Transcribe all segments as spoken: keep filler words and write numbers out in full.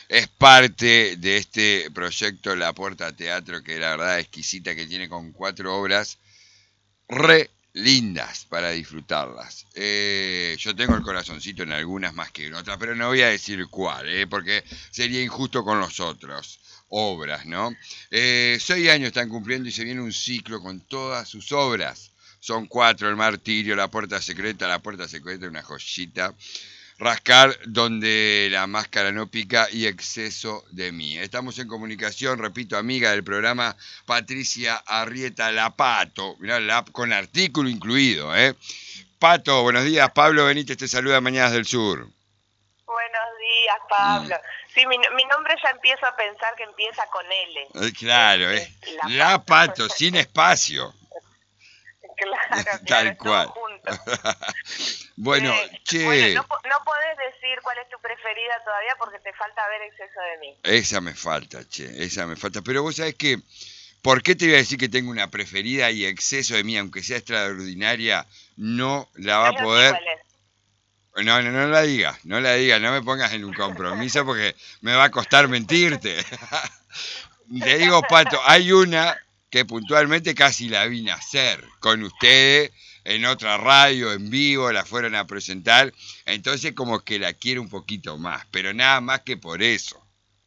es parte de este proyecto La Puerta Teatro, que la verdad es exquisita, que tiene con cuatro obras re lindas para disfrutarlas. Eh, yo tengo el corazoncito en algunas más que en otras, pero no voy a decir cuál, eh, porque sería injusto con los otros obras, ¿no? Eh, seis años están cumpliendo y se viene un ciclo con todas sus obras. Son cuatro: El Martirio, La Puerta Secreta. La Puerta Secreta, una joyita. Rascar donde la máscara no pica y Exceso de mí. Estamos en comunicación, repito, amiga del programa, Patricia Arrieta, la Pato, mirá, la, con artículo incluido, ¿eh? Pato, buenos días. Pablo Benítez te saluda, Mañanas del Sur. Buenos días, Pablo. Mm. Sí, mi, mi nombre ya empiezo a pensar que empieza con L. Eh, claro, es eh. la, la Pato, Pato sin espacio. Claro, Tal claro, cual. Bueno, eh, che. Bueno, no, no podés decir cuál es tu preferida todavía porque te falta ver Exceso de mí. Esa me falta, che, esa me falta. Pero vos sabés que, ¿por qué te voy a decir que tengo una preferida y Exceso de mí, aunque sea extraordinaria, no la va a poder? ¿Cuál es? No, no, no la digas, no la digas, no me pongas en un compromiso porque me va a costar mentirte. Te digo, Pato, hay una que puntualmente casi la vi nacer con ustedes en otra radio, en vivo, la fueron a presentar, entonces como que la quiero un poquito más, pero nada más que por eso.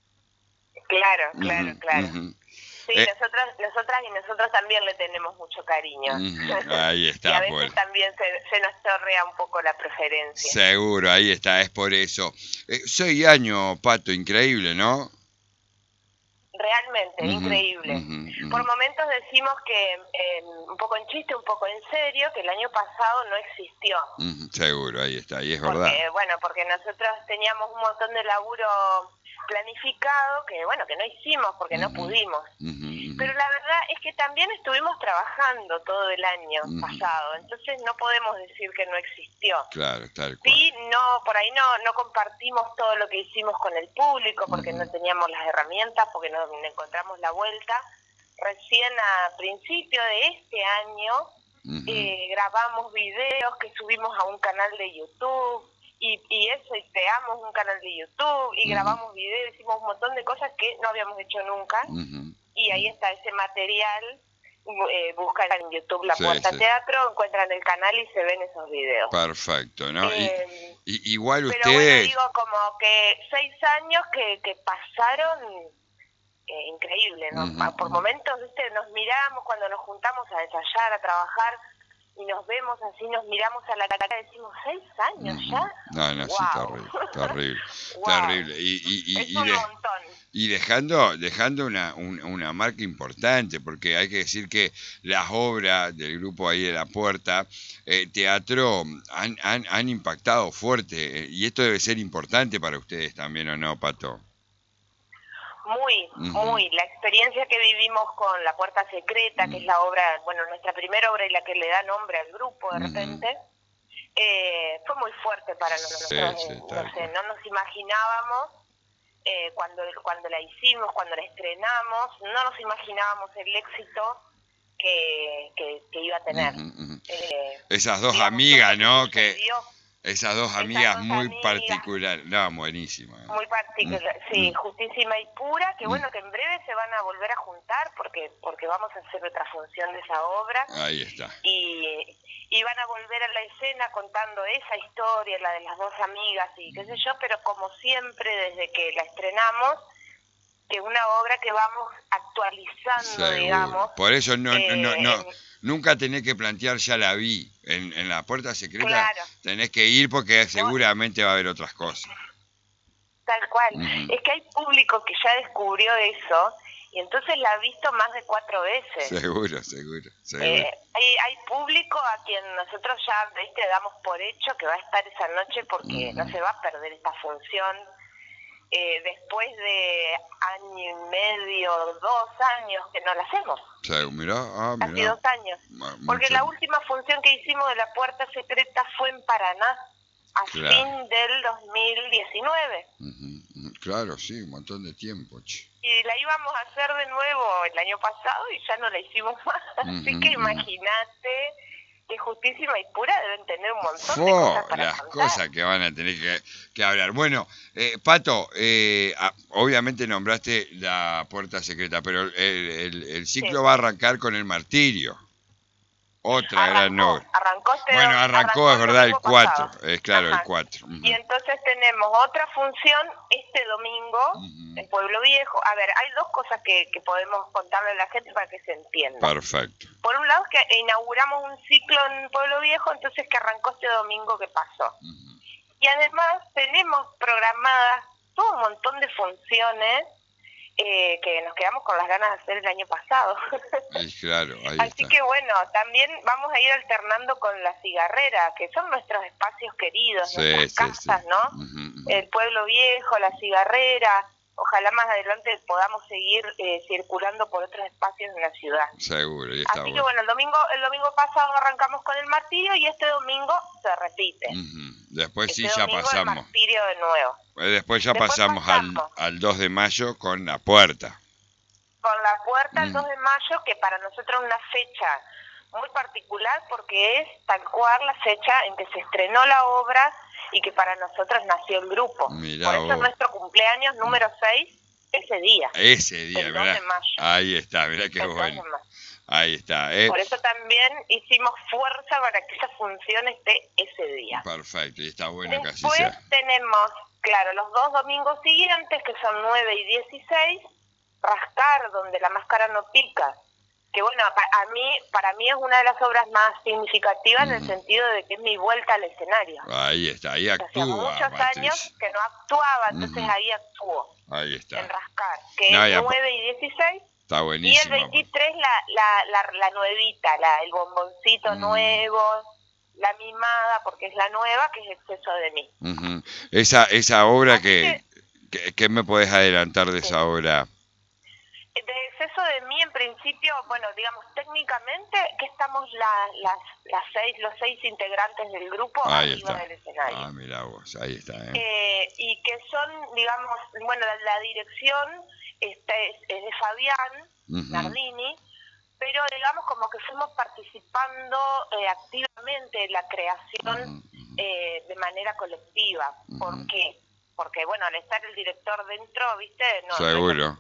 Claro, claro, uh-huh, claro. Uh-huh. Sí, eh, nosotras, nosotras y nosotros también le tenemos mucho cariño. Uh-huh, ahí está. Y a veces pues. también se, se nos torrea un poco la preferencia. Seguro, ahí está, es por eso. Eh, seis años, Pato, increíble, ¿no? Realmente, uh-huh, increíble. Uh-huh, uh-huh. Por momentos decimos que, eh, un poco en chiste, un poco en serio, que el año pasado no existió. Uh-huh, seguro, ahí está, y es porque, verdad. Bueno, porque nosotros teníamos un montón de laburo planificado que, bueno, que no hicimos porque uh-huh, no pudimos. Uh-huh, uh-huh. Pero la verdad es que también estuvimos trabajando todo el año uh-huh. pasado, entonces no podemos decir que no existió. Claro, tal cual. Sí, no, por ahí no, no compartimos todo lo que hicimos con el público porque uh-huh. no teníamos las herramientas, porque no, no encontramos la vuelta. Recién a principio de este año uh-huh. eh, grabamos videos que subimos a un canal de YouTube. Y, y eso, y creamos un canal de YouTube y uh-huh. grabamos videos, hicimos un montón de cosas que no habíamos hecho nunca. Uh-huh. Y ahí está ese material, eh, buscan en YouTube La Puerta sí, sí. Teatro, encuentran el canal y se ven esos videos. Perfecto, ¿no? Eh, y, y, igual ustedes... Pero bueno, digo, como que seis años que, que pasaron eh, increíble, ¿no? Uh-huh. Por momentos, ¿viste? Nos miramos cuando nos juntamos a ensayar, a trabajar, y nos vemos así, nos miramos a la cara y decimos, ¿seis años uh-huh. ya? No, no, wow. sí, terrible, terrible, wow. terrible. Y, y, y, es y un de, montón. Y dejando, dejando una, un, una marca importante, porque hay que decir que las obras del grupo ahí de La Puerta, eh, teatro, han, han, han impactado fuerte, y esto debe ser importante para ustedes también, ¿o no, Pato? Muy, uh-huh. muy. La experiencia que vivimos con La Puerta Secreta, uh-huh. que es la obra, bueno, nuestra primera obra y la que le da nombre al grupo de uh-huh. repente, eh, fue muy fuerte para nosotros. Sí, sí, no sé, no nos imaginábamos, eh, cuando, cuando la hicimos, cuando la estrenamos, no nos imaginábamos el éxito que, que, que iba a tener. Uh-huh, uh-huh. Eh, Esas dos amigas, ¿no? Que... Esas dos Esas amigas dos muy amigas, particulares, no, buenísimas. Muy particular, mm. sí, Justísima y Pura, que mm. bueno, que en breve se van a volver a juntar porque porque vamos a hacer otra función de esa obra. Ahí está. Y, y van a volver a la escena contando esa historia, la de las dos amigas y qué sé yo, pero como siempre desde que la estrenamos, que una obra que vamos actualizando, seguro. Digamos. Por eso no, eh, no, no, no. Nunca tenés que plantear, ya la vi, en, en La Puerta Secreta, claro. tenés que ir porque seguramente va a haber otras cosas. Tal cual. Uh-huh. Es que hay público que ya descubrió eso y entonces la ha visto más de cuatro veces. Seguro, seguro, seguro. Eh, hay, hay público a quien nosotros ya, ¿viste? Damos por hecho que va a estar esa noche porque uh-huh. no se va a perder esta función. Eh, después de año y medio, dos años que no la hacemos. Sí, mirá, ah, mirá. Hace dos años. Ma- Porque mucho. la última función que hicimos de La Puerta Secreta fue en Paraná, a Claro. fin del dos mil diecinueve. Uh-huh, uh-huh. Claro, sí, un montón de tiempo. Che. Y la íbamos a hacer de nuevo el año pasado y ya no la hicimos más. Uh-huh, Así que uh-huh. imagínate que Justísima y Pura deben tener un montón Fo, de cosas para las contar. cosas que van a tener que, que hablar. Bueno, eh, Pato, eh, a, obviamente nombraste la puerta secreta, pero el, el, el ciclo Sí. va a arrancar con el martirio. Otra Arrancó, gran obra. arrancó este Bueno, dom- arrancó, es el verdad, el domingo cuatro. pasado. Es claro, Ajá. el cuatro. Uh Y -huh. entonces tenemos otra función este domingo Uh -huh. en Pueblo Viejo. A ver, hay dos cosas que, que podemos contarle a la gente para que se entienda. Perfecto. Por un lado es que inauguramos un ciclo en Pueblo Viejo, entonces que arrancó este domingo que pasó. Uh -huh. Y además tenemos programadas todo un montón de funciones eh, que nos quedamos con las ganas de hacer el año pasado. Es claro, ahí Así está. que bueno, también vamos a ir alternando con la cigarrera, que son nuestros espacios queridos, Sí, nuestras sí, casas, sí. ¿no? Uh -huh, uh -huh. El Pueblo Viejo, la cigarrera. Ojalá más adelante podamos seguir eh, circulando por otros espacios de la ciudad. Seguro, y está Así bueno. que bueno, el domingo el domingo pasado arrancamos con el martirio y este domingo se repite. Uh -huh. Después este sí ya domingo pasamos. El martirio de nuevo. Después ya Después pasamos, pasamos. Al, al dos de mayo con la puerta. Con la puerta el Mm. dos de mayo, que para nosotros es una fecha muy particular porque es tal cual la fecha en que se estrenó la obra y que para nosotros nació el grupo. Mirá Por eso vos. es nuestro cumpleaños número seis ese día. Ese día, el dos mirá. de mayo. Ahí está, mirá qué El dos bueno. de mayo. Ahí está. Eh. Por eso también hicimos fuerza para que esa función esté ese día. Perfecto, y está bueno que así Después sea. tenemos, claro, los dos domingos siguientes, que son nueve y dieciséis, Rascar, donde la máscara no pica. Que bueno, a mí, para mí es una de las obras más significativas Mm. en el sentido de que es mi vuelta al escenario. Ahí está, ahí Hacía actúa, muchos Patricia. años que no actuaba, entonces Ujú. ahí actuó, Ahí está. en Rascar, que No, es y a- nueve y dieciséis. Está Y el buenísimo. veintitrés la, la, la, la nuevita, la, el bomboncito Mm. nuevo, la mimada, porque es la nueva, que es Exceso de mí. Ujú. Esa, esa obra Así que, que, ¿qué me podés adelantar de esa obra? De Exceso de mí, en principio, bueno, digamos, técnicamente, que estamos la, las, las seis, los seis integrantes del grupo Ahí arriba está. del escenario. Ah, mirá vos, ahí está. ¿eh? Eh, y que son, digamos, bueno, la, la dirección este, es, es de Fabián Ujú. Nardini, pero digamos como que fuimos participando eh, activamente en la creación Ujú. eh, de manera colectiva. ¿Por Ujú. qué? Porque, bueno, al estar el director dentro, ¿viste? No, Seguro.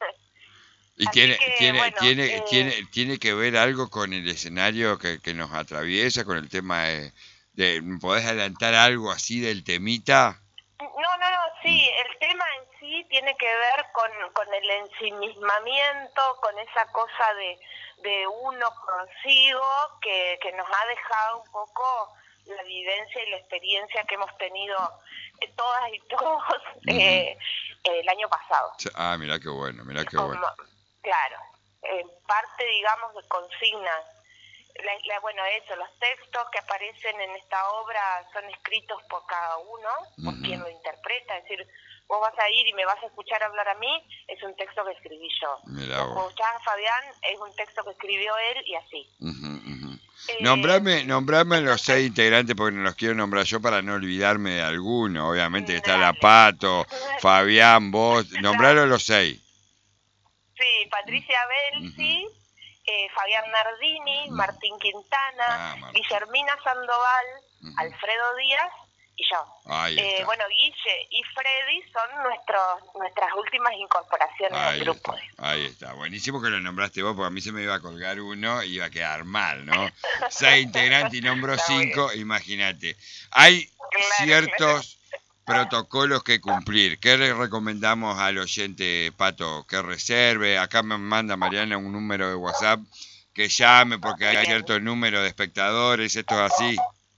Y Así tiene, que, tiene, bueno, tiene, eh, tiene, tiene que ver algo con el escenario que, que nos atraviesa, con el tema de, de, ¿podés adelantar algo así del temita? No, no, no, sí, el tema en sí tiene que ver con, con el ensimismamiento, con esa cosa de, de uno consigo que, que nos ha dejado un poco la vivencia y la experiencia que hemos tenido eh, todas y todos eh, el año pasado. Ah, mirá qué bueno, mirá qué Como, bueno. claro, en parte, digamos, de consignas. La, la, bueno, eso, los textos que aparecen en esta obra son escritos por cada uno, por Ujú. quien lo interpreta. Es decir, vos vas a ir y me vas a escuchar hablar a mí, es un texto que escribí yo. Mirá Vos vos. escuchás a Fabián, es un texto que escribió él y así. Ujú, ujú. Eh, Nombrame, nombrame los entonces- seis integrantes porque no los quiero nombrar yo para no olvidarme de alguno. Obviamente está la Dale. Pato, Fabián, vos, nombraron los seis. Sí, Patricia Belsi, eh, Fabián Nardini, Ujú. Martín Quintana, Ah, Martín. Guillermina Sandoval, Ujú. Alfredo Díaz y yo. Ahí Eh, está. bueno, Guille y Freddy son nuestros nuestras últimas incorporaciones Ahí al grupo. está, ahí está. Buenísimo que lo nombraste vos, porque a mí se me iba a colgar uno y iba a quedar mal, ¿no? Seis integrantes y nombró Está muy cinco, imagínate. Hay Claro, ciertos protocolos que cumplir. ¿Qué le recomendamos al oyente, Pato? Que reserve. Acá me manda Mariana un número de WhatsApp, que llame porque hay Bien. cierto número de espectadores. Esto es así.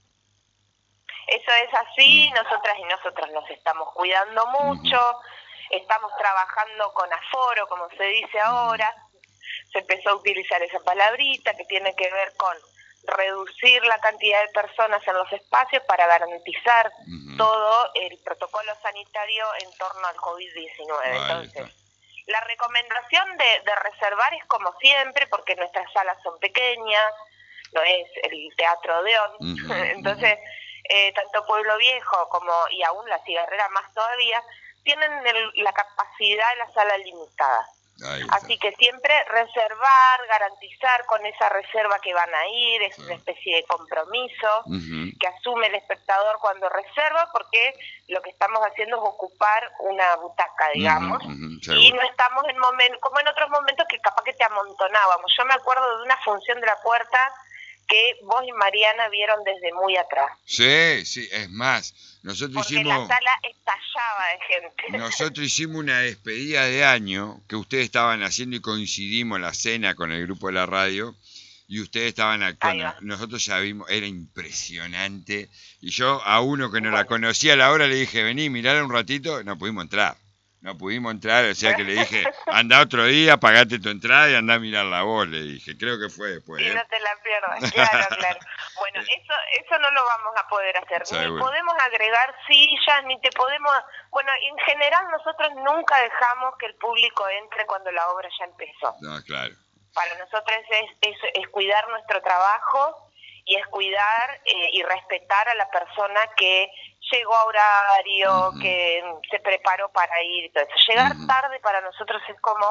Eso es así, nosotras y nosotros nos estamos cuidando mucho, estamos trabajando con aforo, como se dice ahora. Se empezó a utilizar esa palabrita que tiene que ver con reducir la cantidad de personas en los espacios para garantizar Ujú. todo el protocolo sanitario en torno al COVID diecinueve. Ahí Entonces, está. la recomendación de, de reservar es como siempre, porque nuestras salas son pequeñas, no es el Teatro Odeón. Ujú, Entonces, eh, tanto Pueblo Viejo como, y aún la Cigarrera más todavía, tienen el- la capacidad de la sala limitada. Así que siempre reservar, garantizar con esa reserva que van a ir, es sí. una especie de compromiso uh-huh. que asume el espectador cuando reserva, porque lo que estamos haciendo es ocupar una butaca, digamos, uh-huh, uh-huh, y no estamos en momentos, como en otros momentos que capaz que te amontonábamos. Yo me acuerdo de una función de La Puerta que vos y Mariana vieron desde muy atrás. Sí, sí, es más, nosotros Porque hicimos... la sala estallaba de gente. Nosotros hicimos una despedida de año que ustedes estaban haciendo y coincidimos la cena con el grupo de la radio y ustedes estaban actuando. Nosotros ya vimos, era impresionante. Y yo a uno que no bueno. la conocía a la hora le dije, vení, mirá un ratito, no pudimos entrar. No pudimos entrar, o sea que le dije, anda otro día, pagate tu entrada y anda a mirarla vos, le dije. Creo que fue después. Y ¿eh? no te la pierdas, claro, claro. Bueno, eso eso no lo vamos a poder hacer. Seguro. Ni podemos agregar sillas, ni te podemos... Bueno, en general nosotros nunca dejamos que el público entre cuando la obra ya empezó. No, claro. Para nosotros es, es, es cuidar nuestro trabajo y es cuidar eh, y respetar a la persona que llegó a horario, uh-huh. que se preparó para ir y todo eso. Llegar uh-huh. tarde para nosotros es como,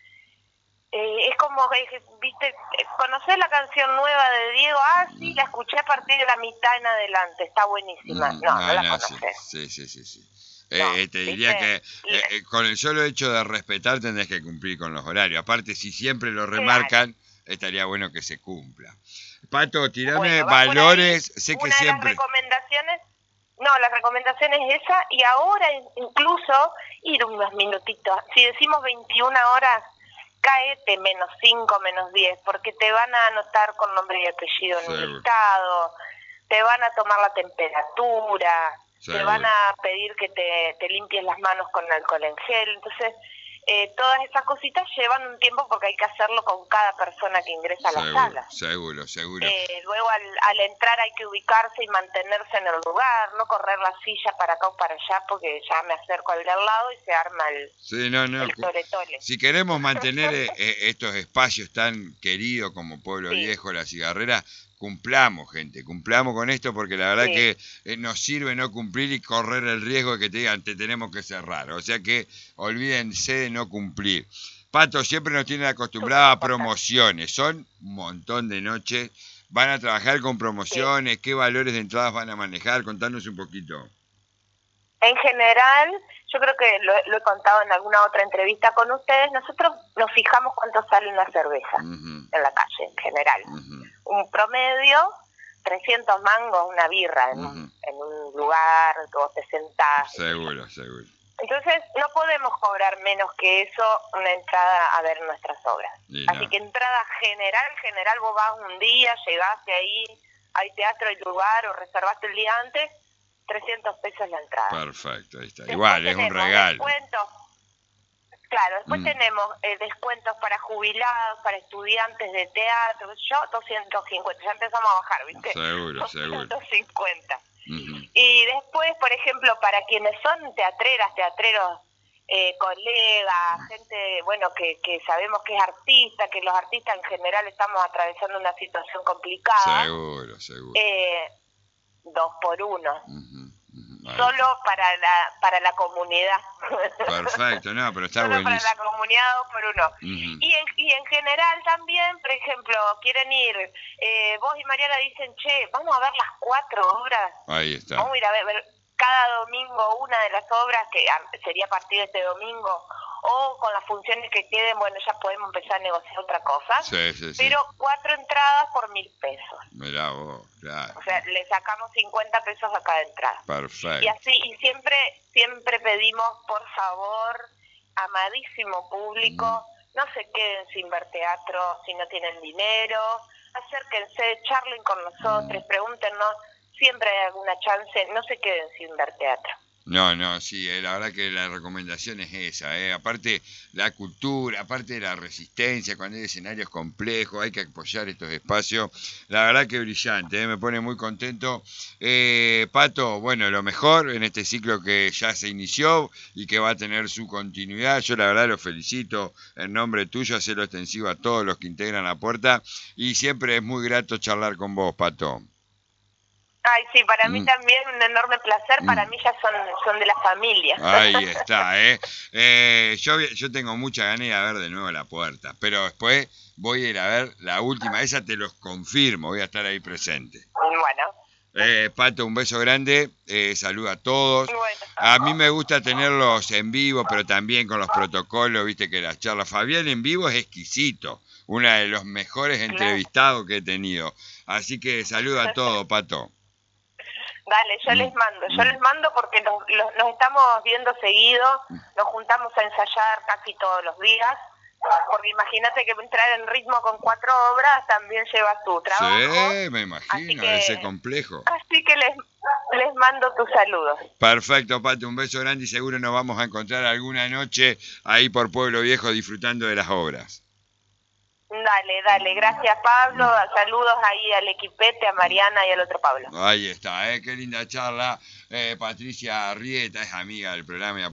eh, es como, eh, viste, conocer la canción nueva de Diego, ah, sí, uh-huh. la escuché a partir de la mitad en adelante, está buenísima. Uh-huh. No, no, no la no, conoces. Sí, sí, sí, sí. No, eh, te diría ¿viste? que eh, eh, con el solo hecho de respetar tendrás que cumplir con los horarios. Aparte, si siempre lo remarcan, claro. estaría bueno que se cumpla. Pato, tirame bueno, valores, sé que una siempre... de las recomendaciones, no, la recomendación es esa, y ahora incluso ir unos minutitos. Si decimos veintiuna horas, caete menos cinco, menos diez, porque te van a anotar con nombre y apellido en un listado, te van a tomar la temperatura, Seguro. te van a pedir que te, te limpies las manos con alcohol en gel, entonces... Eh, todas esas cositas llevan un tiempo porque hay que hacerlo con cada persona que ingresa a la seguro, sala. Seguro, seguro. Eh, luego al, al entrar hay que ubicarse y mantenerse en el lugar, no correr la silla para acá o para allá porque ya me acerco al de al lado y se arma el, sí, no, no. el tole-tole. Si queremos mantener eh, estos espacios tan queridos como Pueblo sí. Viejo, La Cigarrera, cumplamos, gente, cumplamos con esto porque la verdad sí. que eh, nos sirve no cumplir y correr el riesgo de que te digan te tenemos que cerrar. O sea que olvídense de no cumplir. Pato, siempre nos tienen acostumbrados a promociones. Son un montón de noches. Van a trabajar con promociones. Sí. ¿Qué valores de entradas van a manejar? Contanos un poquito. En general, yo creo que lo, lo he contado en alguna otra entrevista con ustedes, nosotros nos fijamos cuánto sale una cerveza uh-huh. en la calle, en general. Uh-huh. Un promedio, trescientos mangos, una birra, en, uh-huh. un, en un lugar que vos te sentás. Seguro, seguro. Entonces, no podemos cobrar menos que eso una entrada a ver nuestras obras. Sí, Así no. que entrada general, general, vos vas un día, llegaste ahí, hay teatro, hay lugar, o reservaste el día antes, trescientos pesos la entrada. Perfecto, ahí está. Después Igual, es un regalo. Descuentos, claro, después mm. tenemos eh, descuentos para jubilados, para estudiantes de teatro, yo doscientos cincuenta, ya empezamos a bajar, ¿viste? Seguro, doscientos cincuenta. Seguro. Uh-huh. Y después, por ejemplo, para quienes son teatreras, teatreros, eh, colegas, gente, bueno, que, que sabemos que es artista, que los artistas en general estamos atravesando una situación complicada. Seguro, seguro. Eh, dos por uno. Uh-huh, uh-huh. Solo para la para la comunidad. Perfecto, no, pero está Solo buenísimo. Para la comunidad dos por uno. Uh-huh. Y, en, y en general también, por ejemplo, quieren ir, eh, vos y Mariana dicen, che, vamos a ver las cuatro obras. Ahí está. Vamos a ir a ver, ver cada domingo una de las obras, que sería a partir de este domingo, o con las funciones que queden, bueno, ya podemos empezar a negociar otra cosa. Sí, sí, sí. Pero cuatro entradas por mil pesos. Mirá vos, claro. O sea, le sacamos cincuenta pesos a cada entrada. Perfecto. Y así, y siempre, siempre pedimos, por favor, amadísimo público, mm. no se queden sin ver teatro si no tienen dinero, acérquense, charlen con nosotros, mm. pregúntenos, siempre hay alguna chance, no se queden sin ver teatro. No, no, sí, eh, la verdad que la recomendación es esa, eh. Aparte la cultura, aparte de la resistencia, cuando hay escenarios complejos, hay que apoyar estos espacios, la verdad que brillante, eh, me pone muy contento. Eh, Pato, bueno, lo mejor en este ciclo que ya se inició y que va a tener su continuidad, yo la verdad lo felicito en nombre tuyo, hacerlo extensivo a todos los que integran La Puerta y siempre es muy grato charlar con vos, Pato. Ay, sí, para mí Mm. también un enorme placer, para Mm. mí ya son, son de la familia. Ahí está, ¿eh? eh yo, yo tengo mucha ganas de ir a ver de nuevo La Puerta, pero después voy a ir a ver la última, esa te los confirmo, voy a estar ahí presente. Bueno. Eh, Pato, un beso grande, eh, saluda a todos. Bueno. A mí me gusta tenerlos en vivo, pero también con los protocolos, viste que las charlas. Fabián en vivo es exquisito, uno de los mejores entrevistados que he tenido. Así que saluda a todos, Pato. Dale, yo Mm, les mando, yo mm. les mando porque nos, los- nos estamos viendo seguido, nos juntamos a ensayar casi todos los días, porque imagínate que entrar en ritmo con cuatro obras también lleva su trabajo. Sí, me así imagino, que, debe ser complejo. Así que les, les mando tus saludos. Perfecto, Pato, un beso grande y seguro nos vamos a encontrar alguna noche ahí por Pueblo Viejo disfrutando de las obras. Dale, dale, gracias Pablo, saludos ahí al equipete, a Mariana y al otro Pablo. Ahí está, ¿eh? Qué linda charla. Eh, Patricia Arrieta es amiga del programa.